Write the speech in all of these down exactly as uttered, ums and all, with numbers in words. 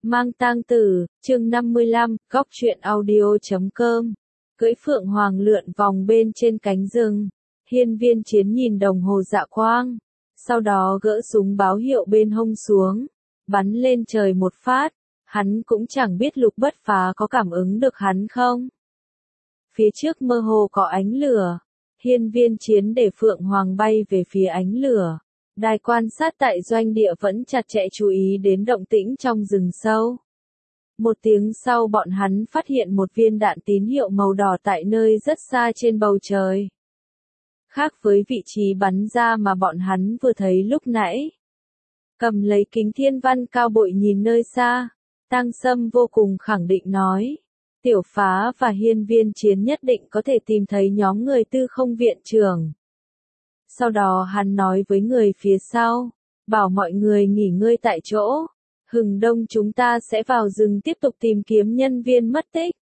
Mang tang tử, chương năm mươi lăm, góc truyện audio chấm com. Cưỡi phượng hoàng lượn vòng bên trên cánh rừng. Hiên Viên Chiến nhìn đồng hồ dạ quang, sau đó gỡ súng báo hiệu bên hông xuống, bắn lên trời một phát. Hắn cũng chẳng biết Lục Bất Phá có cảm ứng được hắn không. Phía trước mơ hồ có ánh lửa. Hiên Viên Chiến để phượng hoàng bay về phía ánh lửa. Đài quan sát tại doanh địa vẫn chặt chẽ chú ý đến động tĩnh trong rừng sâu. Một tiếng sau bọn hắn phát hiện một viên đạn tín hiệu màu đỏ tại nơi rất xa trên bầu trời. Khác với vị trí bắn ra mà bọn hắn vừa thấy lúc nãy. Cầm lấy kính thiên văn cao bội nhìn nơi xa, Tang Sâm vô cùng khẳng định nói. Tiểu Phá và Hiên Viên Chiến nhất định có thể tìm thấy nhóm người Tư Không viện trưởng. Sau đó hắn nói với người phía sau, bảo mọi người nghỉ ngơi tại chỗ, hừng đông chúng ta sẽ vào rừng tiếp tục tìm kiếm nhân viên mất tích.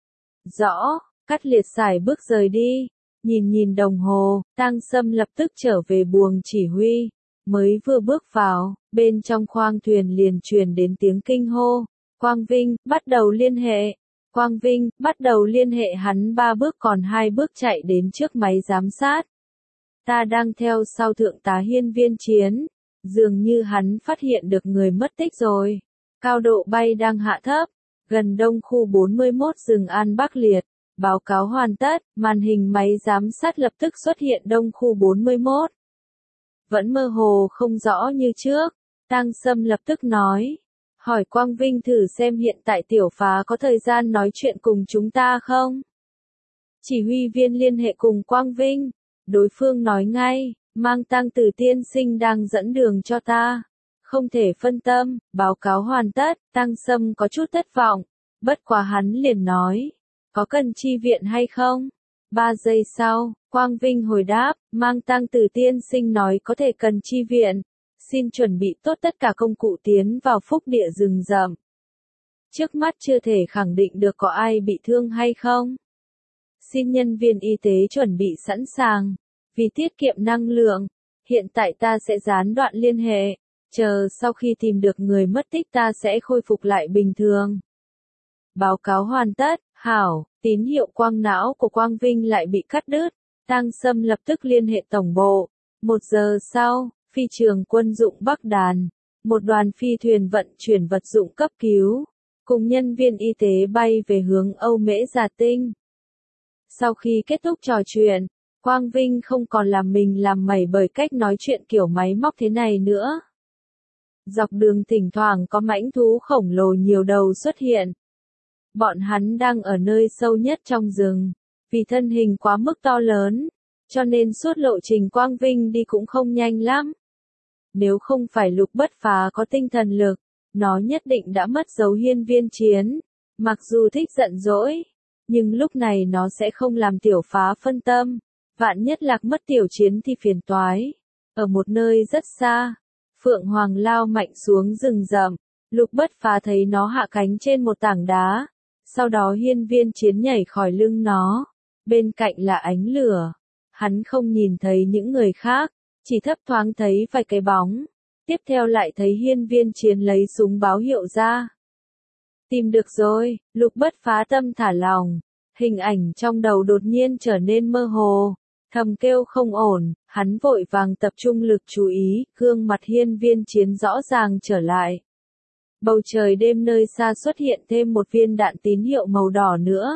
Rõ, Cắt Liệt xài bước rời đi, nhìn nhìn đồng hồ, Tang Sâm lập tức trở về buồng chỉ huy, mới vừa bước vào, bên trong khoang thuyền liền truyền đến tiếng kinh hô, Quang Vinh, bắt đầu liên hệ. Quang Vinh, bắt đầu liên hệ hắn ba bước còn hai bước chạy đến trước máy giám sát. Ta đang theo sau thượng tá Hiên Viên Chiến, dường như hắn phát hiện được người mất tích rồi. Cao độ bay đang hạ thấp, gần đông khu bốn mươi mốt rừng An Bắc Liệt, báo cáo hoàn tất, màn hình máy giám sát lập tức xuất hiện đông khu bốn mươi mốt. Vẫn mơ hồ không rõ như trước, Tang Sâm lập tức nói, hỏi Quang Vinh thử xem hiện tại Tiểu Phá có thời gian nói chuyện cùng chúng ta không? Chỉ huy viên liên hệ cùng Quang Vinh. Đối phương nói ngay, Mang tang tử tiên sinh đang dẫn đường cho ta. Không thể phân tâm, báo cáo hoàn tất, Tang Sâm có chút thất vọng. Bất quá hắn liền nói, có cần chi viện hay không? Ba giây sau, Quang Vinh hồi đáp, Mang tang tử tiên sinh nói có thể cần chi viện. Xin chuẩn bị tốt tất cả công cụ tiến vào phúc địa rừng rậm. Trước mắt chưa thể khẳng định được có ai bị thương hay không. Xin nhân viên y tế chuẩn bị sẵn sàng. Vì tiết kiệm năng lượng, hiện tại ta sẽ gián đoạn liên hệ, chờ sau khi tìm được người mất tích ta sẽ khôi phục lại bình thường. Báo cáo hoàn tất, hảo, tín hiệu quang não của Quang Vinh lại bị cắt đứt, Tang Sâm lập tức liên hệ tổng bộ. Một giờ sau, phi trường quân dụng Bắc Đàn, một đoàn phi thuyền vận chuyển vật dụng cấp cứu, cùng nhân viên y tế bay về hướng Âu Mễ Già Tinh. Sau khi kết thúc trò chuyện, Quang Vinh không còn làm mình làm mẩy bởi cách nói chuyện kiểu máy móc thế này nữa. Dọc đường thỉnh thoảng có mãnh thú khổng lồ nhiều đầu xuất hiện. Bọn hắn đang ở nơi sâu nhất trong rừng, vì thân hình quá mức to lớn, cho nên suốt lộ trình Quang Vinh đi cũng không nhanh lắm. Nếu không phải Lục Bất Phá có tinh thần lực, nó nhất định đã mất dấu Hiên Viên Chiến, mặc dù thích giận dỗi, nhưng lúc này nó sẽ không làm Tiểu Phá phân tâm. Vạn nhất lạc mất Tiểu Chiến thì phiền toái. Ở một nơi rất xa, phượng hoàng lao mạnh xuống rừng rậm, Lục Bất Phá thấy nó hạ cánh trên một tảng đá, sau đó Hiên Viên Chiến nhảy khỏi lưng nó, bên cạnh là ánh lửa. Hắn không nhìn thấy những người khác, chỉ thấp thoáng thấy vài cái bóng, tiếp theo lại thấy Hiên Viên Chiến lấy súng báo hiệu ra. Tìm được rồi, Lục Bất Phá tâm thả lòng, hình ảnh trong đầu đột nhiên trở nên mơ hồ. Thầm kêu không ổn, hắn vội vàng tập trung lực chú ý, gương mặt Hiên Viên Chiến rõ ràng trở lại. Bầu trời đêm nơi xa xuất hiện thêm một viên đạn tín hiệu màu đỏ nữa.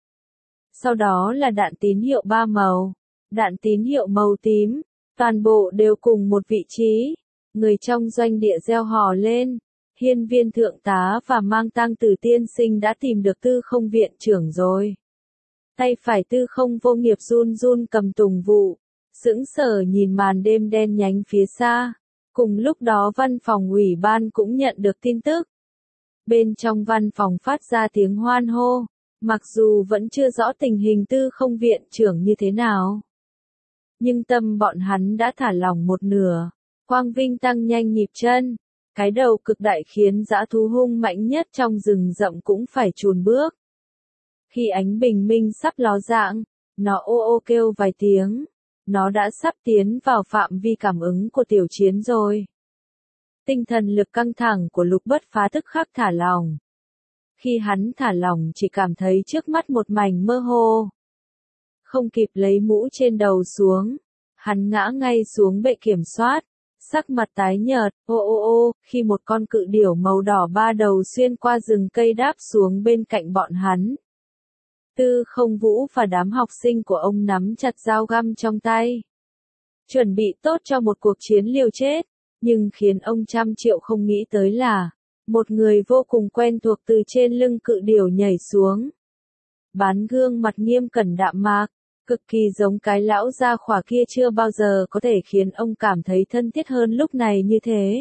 Sau đó là đạn tín hiệu ba màu, đạn tín hiệu màu tím, toàn bộ đều cùng một vị trí. Người trong doanh địa reo hò lên, Hiên Viên thượng tá và Mang tang tử tiên sinh đã tìm được Tư Không viện trưởng rồi. Tay phải Tư Không vô nghiệp run run cầm tùng vụ, sững sờ nhìn màn đêm đen nhánh phía xa. Cùng lúc đó văn phòng ủy ban cũng nhận được tin tức. Bên trong văn phòng phát ra tiếng hoan hô, mặc dù vẫn chưa rõ tình hình Tư Không viện trưởng như thế nào. Nhưng tâm bọn hắn đã thả lỏng một nửa. Quang Vinh tăng nhanh nhịp chân, cái đầu cực đại khiến dã thú hung mạnh nhất trong rừng rậm cũng phải chùn bước. Khi ánh bình minh sắp ló dạng, nó ô ô kêu vài tiếng. Nó đã sắp tiến vào phạm vi cảm ứng của Tiểu Chiến rồi. Tinh thần lực căng thẳng của Lục Bất Phá tức khắc thả lỏng. Khi hắn thả lỏng chỉ cảm thấy trước mắt một mảnh mơ hồ. Không kịp lấy mũ trên đầu xuống, hắn ngã ngay xuống bệ kiểm soát, sắc mặt tái nhợt, ô ô ô, khi một con cự điểu màu đỏ ba đầu xuyên qua rừng cây đáp xuống bên cạnh bọn hắn. Tư Không Vũ và đám học sinh của ông nắm chặt dao găm trong tay. Chuẩn bị tốt cho một cuộc chiến liều chết, nhưng khiến ông trăm triệu không nghĩ tới là, một người vô cùng quen thuộc từ trên lưng cự điểu nhảy xuống. Bán gương mặt nghiêm cẩn đạm mạc, cực kỳ giống cái lão gia khỏa kia chưa bao giờ có thể khiến ông cảm thấy thân thiết hơn lúc này như thế.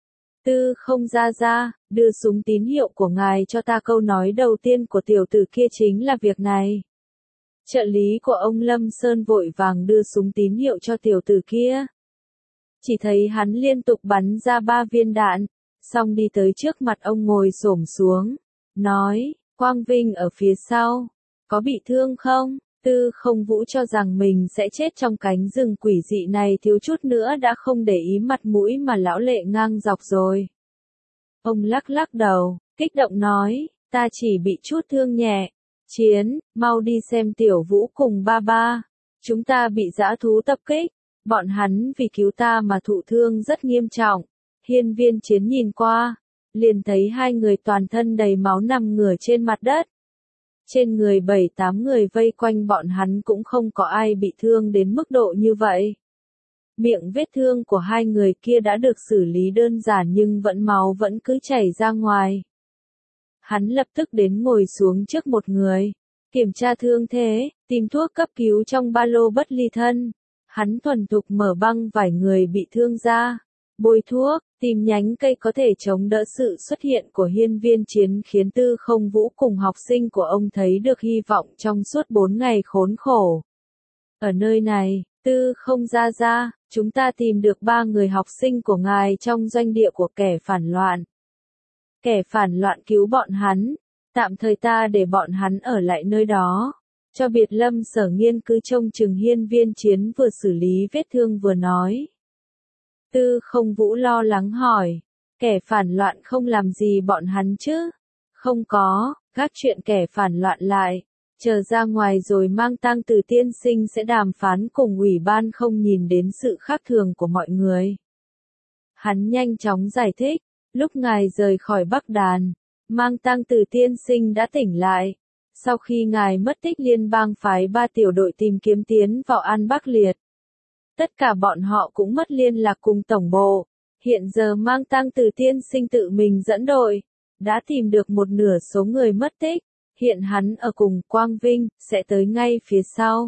Tư Không ra ra, đưa súng tín hiệu của ngài cho ta. Câu nói đầu tiên của tiểu tử kia chính là việc này. Trợ lý của ông Lâm Sơn vội vàng đưa súng tín hiệu cho tiểu tử kia. Chỉ thấy hắn liên tục bắn ra ba viên đạn, xong đi tới trước mặt ông ngồi xổm xuống, nói, Quang Vinh ở phía sau, có bị thương không? Tư Không Vũ cho rằng mình sẽ chết trong cánh rừng quỷ dị này, thiếu chút nữa đã không để ý mặt mũi mà lão lệ ngang dọc rồi. Ông lắc lắc đầu, kích động nói, ta chỉ bị chút thương nhẹ. Chiến, mau đi xem Tiểu Vũ cùng ba ba. Chúng ta bị dã thú tập kích, bọn hắn vì cứu ta mà thụ thương rất nghiêm trọng. Hiên Viên Chiến nhìn qua, liền thấy hai người toàn thân đầy máu nằm ngửa trên mặt đất. Trên người bảy tám người vây quanh bọn hắn cũng không có ai bị thương đến mức độ như vậy. Miệng vết thương của hai người kia đã được xử lý đơn giản nhưng vẫn máu vẫn cứ chảy ra ngoài. Hắn lập tức đến ngồi xuống trước một người, kiểm tra thương thế, tìm thuốc cấp cứu trong ba lô bất ly thân. Hắn thuần thục mở băng vải người bị thương ra, bôi thuốc, tìm nhánh cây có thể chống đỡ sự xuất hiện của Hiên Viên Chiến, khiến Tư Không Vũ cùng học sinh của ông thấy được hy vọng trong suốt bốn ngày khốn khổ. Ở nơi này, Tư Không ra ra, chúng ta tìm được ba người học sinh của ngài trong doanh địa của kẻ phản loạn. Kẻ phản loạn cứu bọn hắn, tạm thời ta để bọn hắn ở lại nơi đó. Cho Biệt Lâm Sở Nghiên cứ trông chừng Hiên Viên Chiến vừa xử lý vết thương vừa nói. Tư Không Vũ lo lắng hỏi, kẻ phản loạn không làm gì bọn hắn chứ? Không có, các chuyện kẻ phản loạn lại, chờ ra ngoài rồi Mang Tang Từ tiên sinh sẽ đàm phán cùng ủy ban, không nhìn đến sự khác thường của mọi người. Hắn nhanh chóng giải thích, lúc ngài rời khỏi Bắc Đàn, Mang Tang Từ tiên sinh đã tỉnh lại. Sau khi ngài mất tích, liên bang phái ba tiểu đội tìm kiếm tiến vào An Bắc Liệt. Tất cả bọn họ cũng mất liên lạc cùng tổng bộ. Hiện giờ Mang Tang Từ tiên sinh tự mình dẫn đội, đã tìm được một nửa số người mất tích. Hiện hắn ở cùng Quang Vinh, sẽ tới ngay phía sau.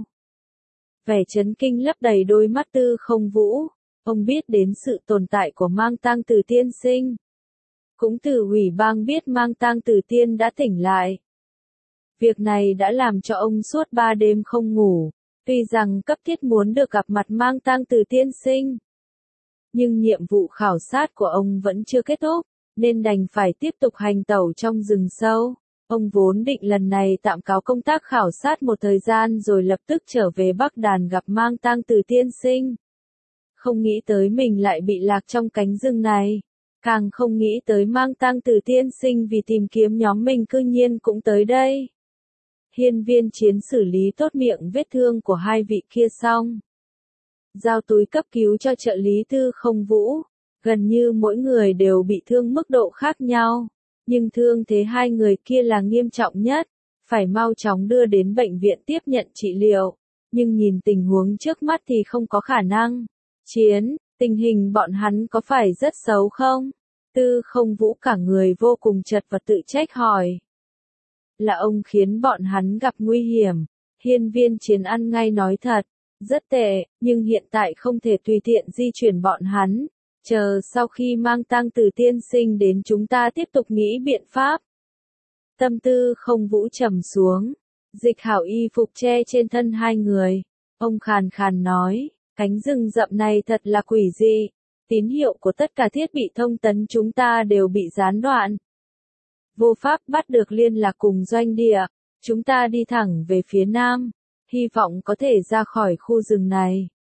Vẻ chấn kinh lấp đầy đôi mắt Tư Không Vũ. Ông biết đến sự tồn tại của Mang Tang Từ tiên sinh. Cũng từ ủy ban biết Mang Tang Từ tiên đã tỉnh lại. Việc này đã làm cho ông suốt ba đêm không ngủ, tuy rằng cấp thiết muốn được gặp mặt Mang Tang Từ tiên sinh. Nhưng nhiệm vụ khảo sát của ông vẫn chưa kết thúc, nên đành phải tiếp tục hành tẩu trong rừng sâu. Ông vốn định lần này tạm cáo công tác khảo sát một thời gian rồi lập tức trở về Bắc Đàn gặp Mang Tang Từ tiên sinh. Không nghĩ tới mình lại bị lạc trong cánh rừng này. Càng không nghĩ tới Mang Tang Từ tiên sinh vì tìm kiếm nhóm mình cư nhiên cũng tới đây. Hiên Viên Chiến xử lý tốt miệng vết thương của hai vị kia xong, giao túi cấp cứu cho trợ lý Tư Không Vũ. Gần như mỗi người đều bị thương mức độ khác nhau, nhưng thương thế hai người kia là nghiêm trọng nhất, phải mau chóng đưa đến bệnh viện tiếp nhận trị liệu. Nhưng nhìn tình huống trước mắt thì không có khả năng. Chiến, tình hình bọn hắn có phải rất xấu không? Tư Không Vũ cả người vô cùng chật vật tự trách hỏi. Là ông khiến bọn hắn gặp nguy hiểm. Hiên Viên Chiến ăn ngay nói thật, rất tệ, nhưng hiện tại không thể tùy tiện di chuyển bọn hắn. Chờ sau khi Mang Tang Từ tiên sinh đến chúng ta tiếp tục nghĩ biện pháp. Tâm Tư Không Vũ trầm xuống, dịch hảo y phục che trên thân hai người. Ông khàn khàn nói, cánh rừng rậm này thật là quỷ dị. Tín hiệu của tất cả thiết bị thông tấn chúng ta đều bị gián đoạn. Vô pháp bắt được liên lạc cùng doanh địa. Chúng ta đi thẳng về phía nam, hy vọng có thể ra khỏi khu rừng này.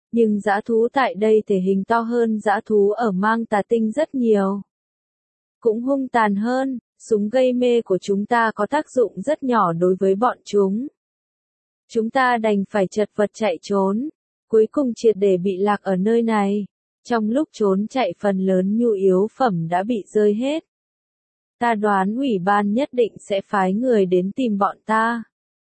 Nhưng dã thú tại đây thể hình to hơn dã thú ở Mang Tà Tinh rất nhiều. Cũng hung tàn hơn, súng gây mê của chúng ta có tác dụng rất nhỏ đối với bọn chúng. Chúng ta đành phải chật vật chạy trốn, cuối cùng triệt để bị lạc ở nơi này. Trong lúc trốn chạy phần lớn nhu yếu phẩm đã bị rơi hết. Ta đoán ủy ban nhất định sẽ phái người đến tìm bọn ta.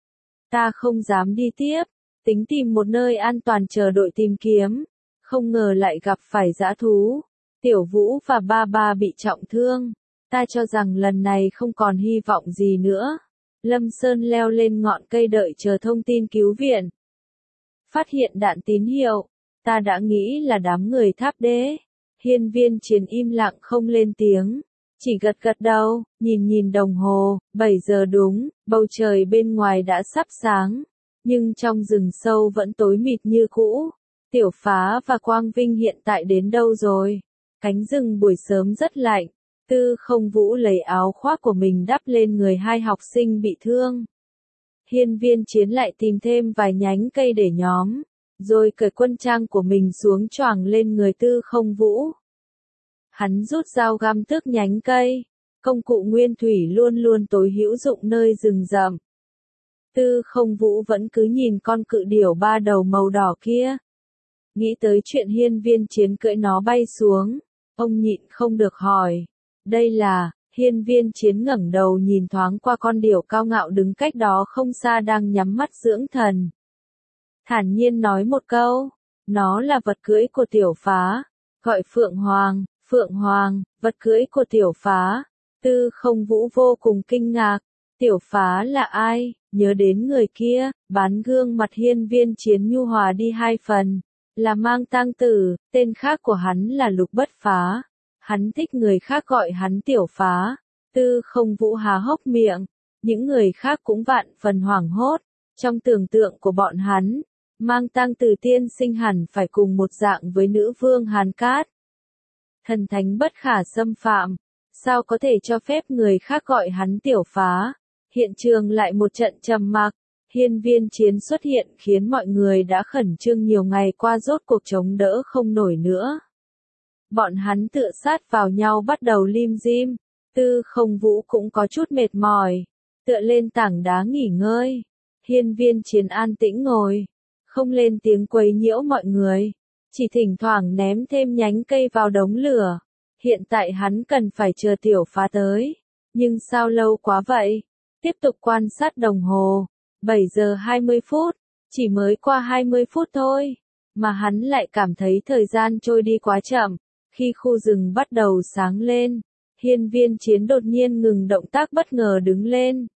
Ta không dám đi tiếp, tính tìm một nơi an toàn chờ đội tìm kiếm, không ngờ lại gặp phải dã thú. Tiểu Vũ và ba ba bị trọng thương, ta cho rằng lần này không còn hy vọng gì nữa. Lâm Sơn leo lên ngọn cây đợi chờ thông tin cứu viện. Phát hiện đạn tín hiệu, ta đã nghĩ là đám người Tháp Đế. Hiên Viên Chiến im lặng không lên tiếng, chỉ gật gật đầu, nhìn nhìn đồng hồ, bảy giờ đúng, bầu trời bên ngoài đã sắp sáng, nhưng trong rừng sâu vẫn tối mịt như cũ. Tiểu Phá và Quang Vinh hiện tại đến đâu rồi? Cánh rừng buổi sớm rất lạnh, Tư Không Vũ lấy áo khoác của mình đắp lên người hai học sinh bị thương. Hiên Viên Chiến lại tìm thêm vài nhánh cây để nhóm, rồi cởi quân trang của mình xuống choàng lên người Tư Không Vũ. Hắn rút dao găm tước nhánh cây, công cụ nguyên thủy luôn luôn tối hữu dụng nơi rừng rậm. Tư Không Vũ vẫn cứ nhìn con cự điểu ba đầu màu đỏ kia. Nghĩ tới chuyện Hiên Viên Chiến cưỡi nó bay xuống, ông nhịn không được hỏi. Đây là, Hiên Viên Chiến ngẩng đầu nhìn thoáng qua con điểu cao ngạo đứng cách đó không xa đang nhắm mắt dưỡng thần. Thản nhiên nói một câu, nó là vật cưỡi của Tiểu Phá, gọi Phượng Hoàng, Phượng Hoàng, vật cưỡi của Tiểu Phá. Tư Không Vũ vô cùng kinh ngạc, Tiểu Phá là ai? Nhớ đến người kia, bán gương mặt Hiên Viên Chiến nhu hòa đi hai phần, là Mang Tang Tử, tên khác của hắn là Lục Bất Phá. Hắn thích người khác gọi hắn Tiểu Phá. Tư Không Vũ há hốc miệng, những người khác cũng vạn phần hoảng hốt. Trong tưởng tượng của bọn hắn, Mang Tang Tử tiên sinh hẳn phải cùng một dạng với nữ vương Hàn Cát. Thần thánh bất khả xâm phạm, sao có thể cho phép người khác gọi hắn Tiểu Phá? Hiện trường lại một trận trầm mặc. Hiên Viên Chiến xuất hiện khiến mọi người đã khẩn trương nhiều ngày qua rốt cuộc chống đỡ không nổi nữa. Bọn hắn tựa sát vào nhau bắt đầu lim dim. Tư Không Vũ cũng có chút mệt mỏi, tựa lên tảng đá nghỉ ngơi. Hiên Viên Chiến an tĩnh ngồi, không lên tiếng quấy nhiễu mọi người, chỉ thỉnh thoảng ném thêm nhánh cây vào đống lửa. Hiện tại hắn cần phải chờ Tiểu Phá tới, nhưng sao lâu quá vậy? Tiếp tục quan sát đồng hồ, bảy giờ hai mươi phút, chỉ mới qua hai mươi phút thôi, mà hắn lại cảm thấy thời gian trôi đi quá chậm. Khi khu rừng bắt đầu sáng lên, Hiên Viên Chiến đột nhiên ngừng động tác bất ngờ đứng lên.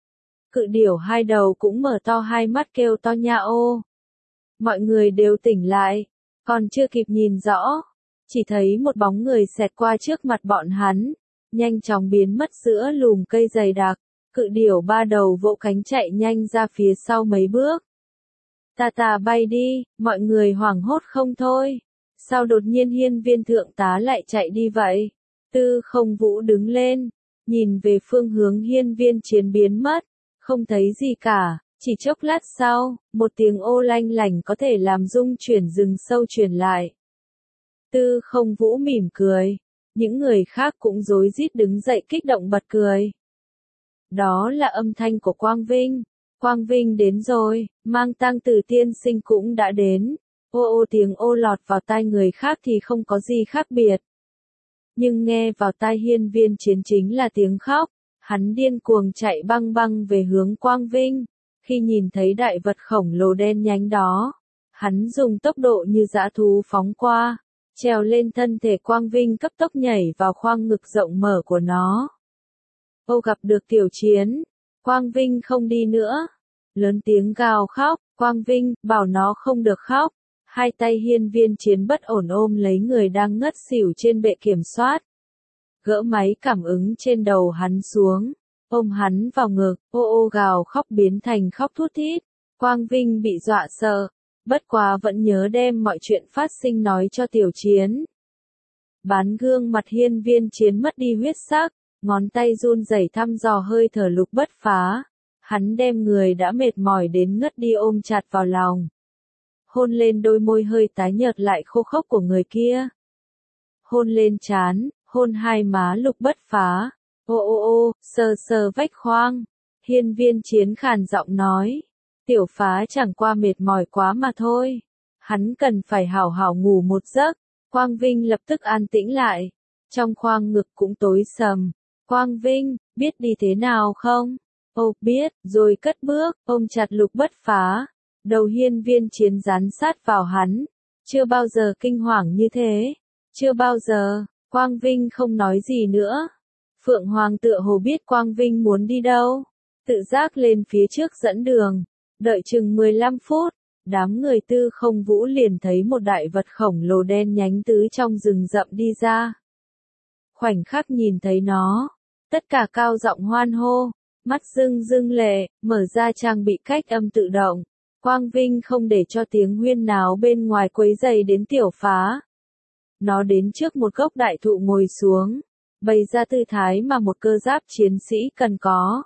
Cự điểu hai đầu cũng mở to hai mắt kêu to nha ô. Mọi người đều tỉnh lại, còn chưa kịp nhìn rõ, chỉ thấy một bóng người xẹt qua trước mặt bọn hắn, nhanh chóng biến mất giữa lùm cây dày đặc. Cự điểu ba đầu vỗ cánh chạy nhanh ra phía sau mấy bước. Ta ta bay đi, mọi người hoảng hốt không thôi. Sao đột nhiên Hiên Viên thượng tá lại chạy đi vậy? Tư Không Vũ đứng lên, nhìn về phương hướng Hiên Viên Chiến biến mất, không thấy gì cả. Chỉ chốc lát sau, một tiếng ô lanh lảnh có thể làm rung chuyển rừng sâu truyền lại. Tư Không Vũ mỉm cười, những người khác cũng rối rít đứng dậy kích động bật cười. Đó là âm thanh của Quang Vinh. Quang Vinh đến rồi, Mang Tang Tử tiên sinh cũng đã đến. Ô ô tiếng ô lọt vào tai người khác thì không có gì khác biệt. Nhưng nghe vào tai Hiên Viên Chiến chính là tiếng khóc. Hắn điên cuồng chạy băng băng về hướng Quang Vinh. Khi nhìn thấy đại vật khổng lồ đen nhánh đó, hắn dùng tốc độ như dã thú phóng qua, trèo lên thân thể Quang Vinh cấp tốc nhảy vào khoang ngực rộng mở của nó. Ô gặp được Tiểu Chiến, Quang Vinh không đi nữa. Lớn tiếng gào khóc, Quang Vinh, bảo nó không được khóc. Hai tay Hiên Viên Chiến bất ổn ôm lấy người đang ngất xỉu trên bệ kiểm soát. Gỡ máy cảm ứng trên đầu hắn xuống, ôm hắn vào ngực, ô ô gào khóc biến thành khóc thút thít. Quang Vinh bị dọa sợ, bất quá vẫn nhớ đem mọi chuyện phát sinh nói cho Tiểu Chiến. Bán gương mặt Hiên Viên Chiến mất đi huyết sắc, ngón tay run rẩy thăm dò hơi thở Lục Bất Phá. Hắn đem người đã mệt mỏi đến ngất đi ôm chặt vào lòng. hôn lên đôi môi hơi tái nhợt lại khô khốc của người kia. Hôn lên trán, hôn hai má Lục Bất Phá. Ô ô ô, sờ sờ vách khoang. Hiên Viên Chiến khàn giọng nói. Tiểu Phá chẳng qua mệt mỏi quá mà thôi. Hắn cần phải hảo hảo ngủ một giấc. Quang Vinh lập tức an tĩnh lại. Trong khoang ngực cũng tối sầm. Quang Vinh, biết đi thế nào không? Ô biết, rồi cất bước, ôm chặt Lục Bất Phá. Đầu Hiên Viên Chiến dán sát vào hắn. Chưa bao giờ kinh hoàng như thế. Chưa bao giờ. Quang Vinh không nói gì nữa. Phượng Hoàng tựa hồ biết Quang Vinh muốn đi đâu. Tự giác lên phía trước dẫn đường. Đợi chừng mười lăm phút. Đám người Tư Không Vũ liền thấy một đại vật khổng lồ đen nhánh tứ trong rừng rậm đi ra. Khoảnh khắc nhìn thấy nó. Tất cả cao giọng hoan hô. Mắt rưng rưng lệ, mở ra trang bị cách âm tự động. Quang Vinh không để cho tiếng huyên náo bên ngoài quấy rầy đến Tiểu Phá. Nó đến trước một gốc đại thụ ngồi xuống, bày ra tư thái mà một cơ giáp chiến sĩ cần có.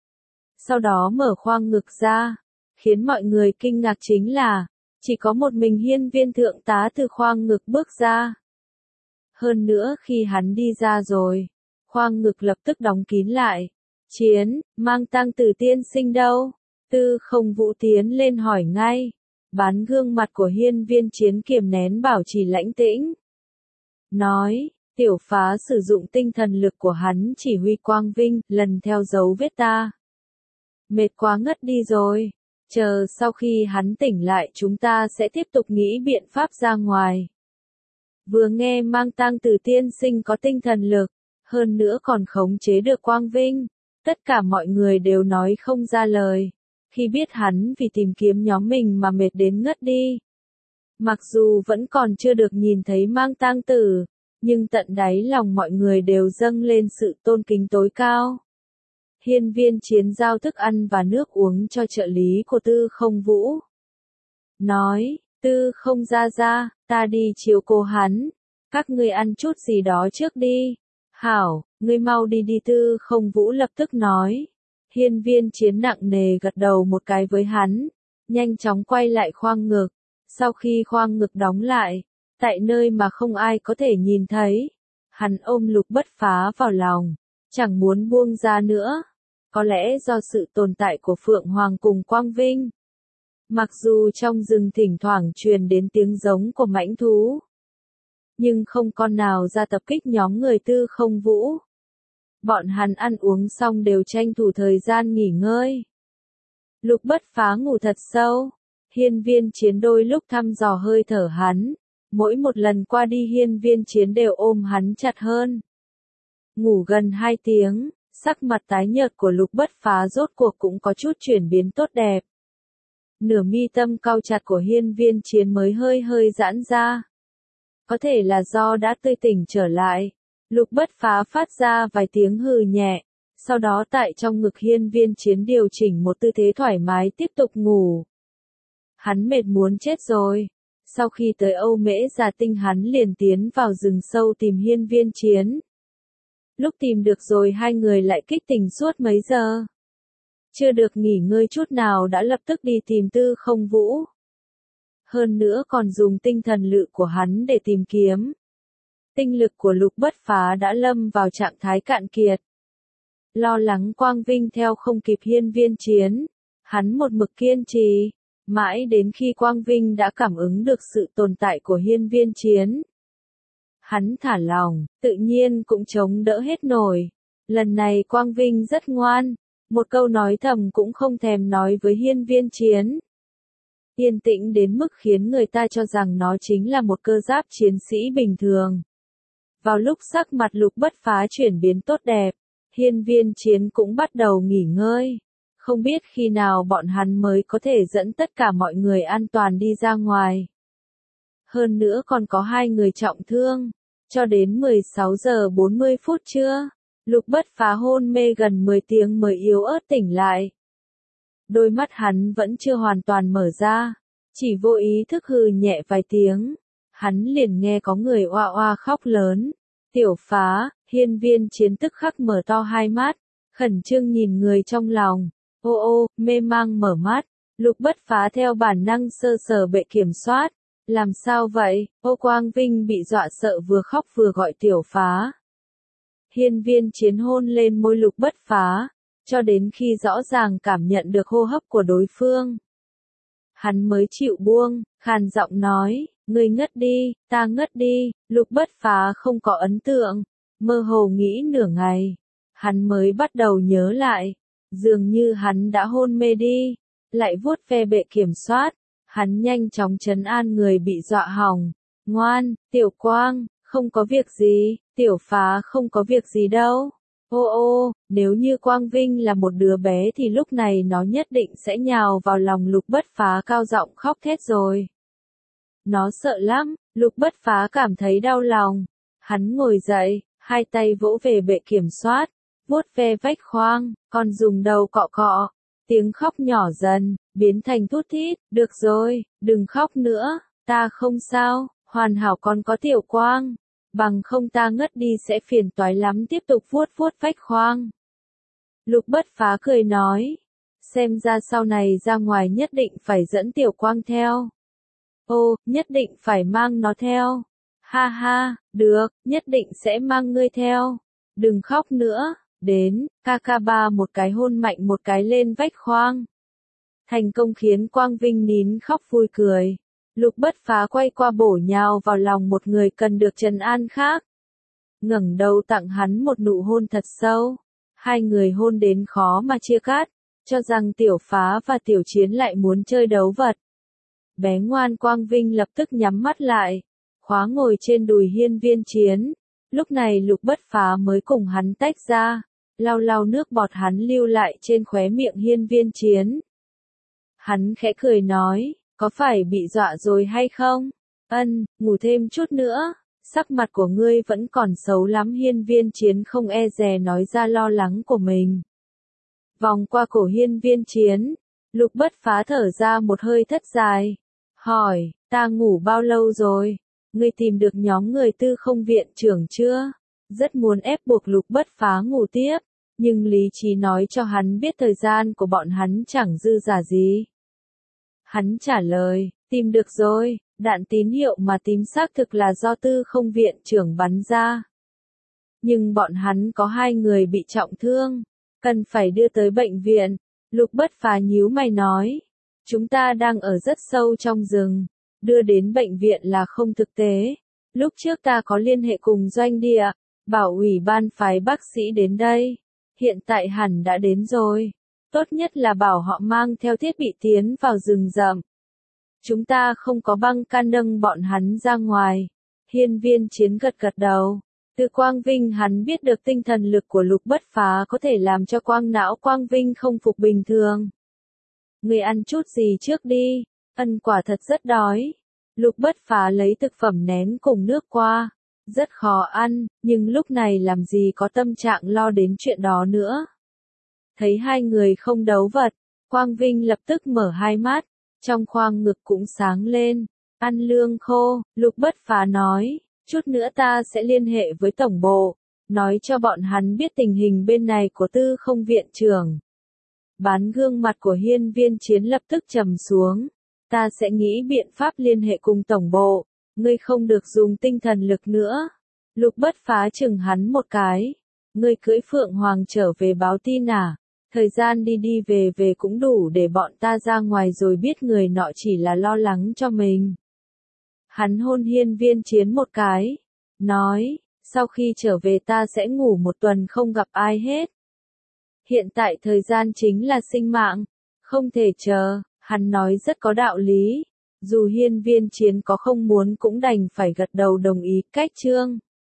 Sau đó mở khoang ngực ra, khiến mọi người kinh ngạc chính là, chỉ có một mình Hiên Viên thượng tá từ khoang ngực bước ra. Hơn nữa khi hắn đi ra rồi, khoang ngực lập tức đóng kín lại. Chiến, Mang Tăng Tử tiên sinh đâu? Tư Không Vũ tiến lên hỏi ngay. Bán gương mặt của Hiên Viên Chiến kiềm nén bảo trì lãnh tĩnh. Nói, Tiểu Phá sử dụng tinh thần lực của hắn chỉ huy Quang Vinh, lần theo dấu vết ta. Mệt quá ngất đi rồi. Chờ sau khi hắn tỉnh lại chúng ta sẽ tiếp tục nghĩ biện pháp ra ngoài. Vừa nghe Mang Tăng Tử tiên sinh có tinh thần lực, hơn nữa còn khống chế được Quang Vinh. Tất cả mọi người đều nói không ra lời. Khi biết hắn vì tìm kiếm nhóm mình mà mệt đến ngất đi. Mặc dù vẫn còn chưa được nhìn thấy Mang Tăng Tử, nhưng tận đáy lòng mọi người đều dâng lên sự tôn kính tối cao. Hiên Viên Chiến giao thức ăn và nước uống cho trợ lý của Tư Không Vũ. Nói, Tư Không ra ra, ta đi chiếu cố hắn. Các ngươi ăn chút gì đó trước đi. Hảo, ngươi mau đi đi Tư Không Vũ lập tức nói. Hiên Viên Chiến nặng nề gật đầu một cái với hắn. Nhanh chóng quay lại khoang ngực. Sau khi khoang ngực đóng lại, tại nơi mà không ai có thể nhìn thấy, hắn ôm Lục Bất Phá vào lòng, chẳng muốn buông ra nữa. Có lẽ do sự tồn tại của Phượng Hoàng cùng Quang Vinh. Mặc dù trong rừng thỉnh thoảng truyền đến tiếng giống của mãnh thú, nhưng không con nào ra tập kích nhóm người Tư Không Vũ. Bọn hắn ăn uống xong đều tranh thủ thời gian nghỉ ngơi. Lục Bất Phá ngủ thật sâu. Hiên Viên Chiến đôi lúc thăm dò hơi thở hắn. Mỗi một lần qua đi Hiên Viên Chiến đều ôm hắn chặt hơn. Ngủ gần hai tiếng, sắc mặt tái nhợt của Lục Bất Phá rốt cuộc cũng có chút chuyển biến tốt đẹp. Nửa mi tâm cau chặt của Hiên Viên Chiến mới hơi hơi giãn ra. Có thể là do đã tươi tỉnh trở lại. Lục Bất Phá phát ra vài tiếng hừ nhẹ. Sau đó tại trong ngực Hiên Viên Chiến điều chỉnh một tư thế thoải mái tiếp tục ngủ. Hắn mệt muốn chết rồi. Sau khi tới Âu Mễ Già Tinh hắn liền tiến vào rừng sâu tìm Hiên Viên Chiến. Lúc tìm được rồi hai người lại kích tình suốt mấy giờ. Chưa được nghỉ ngơi chút nào đã lập tức đi tìm Tư Không Vũ. Hơn nữa còn dùng tinh thần lực của hắn để tìm kiếm. Tinh lực của Lục Bất Phá đã lâm vào trạng thái cạn kiệt. Lo lắng Quang Vinh theo không kịp Hiên Viên Chiến. Hắn một mực kiên trì. Mãi đến khi Quang Vinh đã cảm ứng được sự tồn tại của Hiên Viên Chiến. Hắn thả lòng, tự nhiên cũng chống đỡ hết nổi. Lần này Quang Vinh rất ngoan. Một câu nói thầm cũng không thèm nói với Hiên Viên Chiến. Yên tĩnh đến mức khiến người ta cho rằng nó chính là một cơ giáp chiến sĩ bình thường. Vào lúc sắc mặt Lục Bất Phá chuyển biến tốt đẹp, Hiên Viên Chiến cũng bắt đầu nghỉ ngơi. Không biết khi nào bọn hắn mới có thể dẫn tất cả mọi người an toàn đi ra ngoài. Hơn nữa còn có hai người trọng thương. Cho đến mười sáu giờ bốn mươi phút trưa, Lục Bất Phá hôn mê gần mười tiếng mới yếu ớt tỉnh lại. Đôi mắt hắn vẫn chưa hoàn toàn mở ra, chỉ vô ý thức hừ nhẹ vài tiếng. Hắn liền nghe có người oa oa khóc lớn. Tiểu Phá, Hiên Viên Chiến tức khắc mở to hai mắt, khẩn trương nhìn người trong lòng. Ô ô, mê mang mở mắt, Lục Bất Phá theo bản năng sơ sờ bệ kiểm soát. Làm sao vậy? Ô Quang Vinh bị dọa sợ vừa khóc vừa gọi Tiểu Phá. Hiên Viên Chiến hôn lên môi Lục Bất Phá, cho đến khi rõ ràng cảm nhận được hô hấp của đối phương. Hắn mới chịu buông, khàn giọng nói, ngươi ngất đi, ta ngất đi. Lục Bất Phá không có ấn tượng, mơ hồ nghĩ nửa ngày. Hắn mới bắt đầu nhớ lại, dường như hắn đã hôn mê đi, lại vuốt ve bệ kiểm soát. Hắn nhanh chóng trấn an người bị dọa hỏng. Ngoan, Tiểu Quang, không có việc gì, Tiểu Phá không có việc gì đâu. Ô ô, nếu như Quang Vinh là một đứa bé thì lúc này nó nhất định sẽ nhào vào lòng Lục Bất Phá cao giọng khóc thét rồi. Nó sợ lắm, Lục Bất Phá cảm thấy đau lòng. Hắn ngồi dậy, hai tay vỗ về bệ kiểm soát, vuốt ve vách khoang, còn dùng đầu cọ cọ. Tiếng khóc nhỏ dần, biến thành thút thít, được rồi, đừng khóc nữa, ta không sao, hoàn hảo còn có Tiểu Quang. Bằng không ta ngất đi sẽ phiền toái lắm, tiếp tục vuốt vuốt vách khoang. Lục Bất Phá cười nói, xem ra sau này ra ngoài nhất định phải dẫn Tiểu Quang theo. Ô, nhất định phải mang nó theo. Ha ha, được, nhất định sẽ mang ngươi theo. Đừng khóc nữa, đến, ca ca ba một cái hôn mạnh một cái lên vách khoang. Thành công khiến Quang Vinh nín khóc vui cười. Lục Bất Phá quay qua bổ nhào vào lòng một người cần được trấn an khác. Ngẩng đầu tặng hắn một nụ hôn thật sâu. Hai người hôn đến khó mà chia cắt, cho rằng Tiểu Phá và Tiểu Chiến lại muốn chơi đấu vật. Bé ngoan Quang Vinh lập tức nhắm mắt lại, khóa ngồi trên đùi Hiên Viên Chiến. Lúc này Lục Bất Phá mới cùng hắn tách ra, lau lau nước bọt hắn lưu lại trên khóe miệng Hiên Viên Chiến. Hắn khẽ cười nói, có phải bị dọa rồi hay không? Ân, ngủ thêm chút nữa, sắc mặt của ngươi vẫn còn xấu lắm. Hiên Viên Chiến không e dè nói ra lo lắng của mình. Vòng qua cổ Hiên Viên Chiến, Lục Bất Phá thở ra một hơi thất dài, hỏi, ta ngủ bao lâu rồi? Ngươi tìm được nhóm người Tư Không viện trưởng chưa? Rất muốn ép buộc Lục Bất Phá ngủ tiếp, nhưng lý trí nói cho hắn biết thời gian của bọn hắn chẳng dư giả gì. Hắn trả lời, tìm được rồi, đạn tín hiệu mà tím xác thực là do Tư Không viện trưởng bắn ra. Nhưng bọn hắn có hai người bị trọng thương, cần phải đưa tới bệnh viện. Lục Bất Phá nhíu mày nói, chúng ta đang ở rất sâu trong rừng, đưa đến bệnh viện là không thực tế. Lúc trước ta có liên hệ cùng doanh địa, bảo ủy ban phái bác sĩ đến đây, hiện tại hẳn đã đến rồi. Tốt nhất là bảo họ mang theo thiết bị tiến vào rừng rậm. Chúng ta không có băng can nâng bọn hắn ra ngoài. Hiên Viên Chiến gật gật đầu. Từ Quang Vinh hắn biết được tinh thần lực của Lục Bất Phá có thể làm cho quang não Quang Vinh không phục bình thường. Người ăn chút gì trước đi, ân quả thật rất đói. Lục Bất Phá lấy thực phẩm nén cùng nước qua. Rất khó ăn, nhưng lúc này làm gì có tâm trạng lo đến chuyện đó nữa. Thấy hai người không đấu vật, Quang Vinh lập tức mở hai mắt, trong khoang ngực cũng sáng lên. Ăn lương khô, Lục Bất Phá nói, chút nữa ta sẽ liên hệ với tổng bộ, nói cho bọn hắn biết tình hình bên này của Tư Không viện trưởng. Bán gương mặt của Hiên Viên Chiến lập tức trầm xuống. Ta sẽ nghĩ biện pháp liên hệ cùng tổng bộ, ngươi không được dùng tinh thần lực nữa. Lục Bất Phá chừng hắn một cái. Ngươi cưỡi Phượng Hoàng trở về báo tin à? Thời gian đi đi về về cũng đủ để bọn ta ra ngoài rồi biết người nọ chỉ là lo lắng cho mình. Hắn hôn Hiên Viên Chiến một cái, nói, sau khi trở về ta sẽ ngủ một tuần không gặp ai hết. Hiện tại thời gian chính là sinh mạng, không thể chờ, hắn nói rất có đạo lý. Dù Hiên Viên Chiến có không muốn cũng đành phải gật đầu đồng ý. Cách chương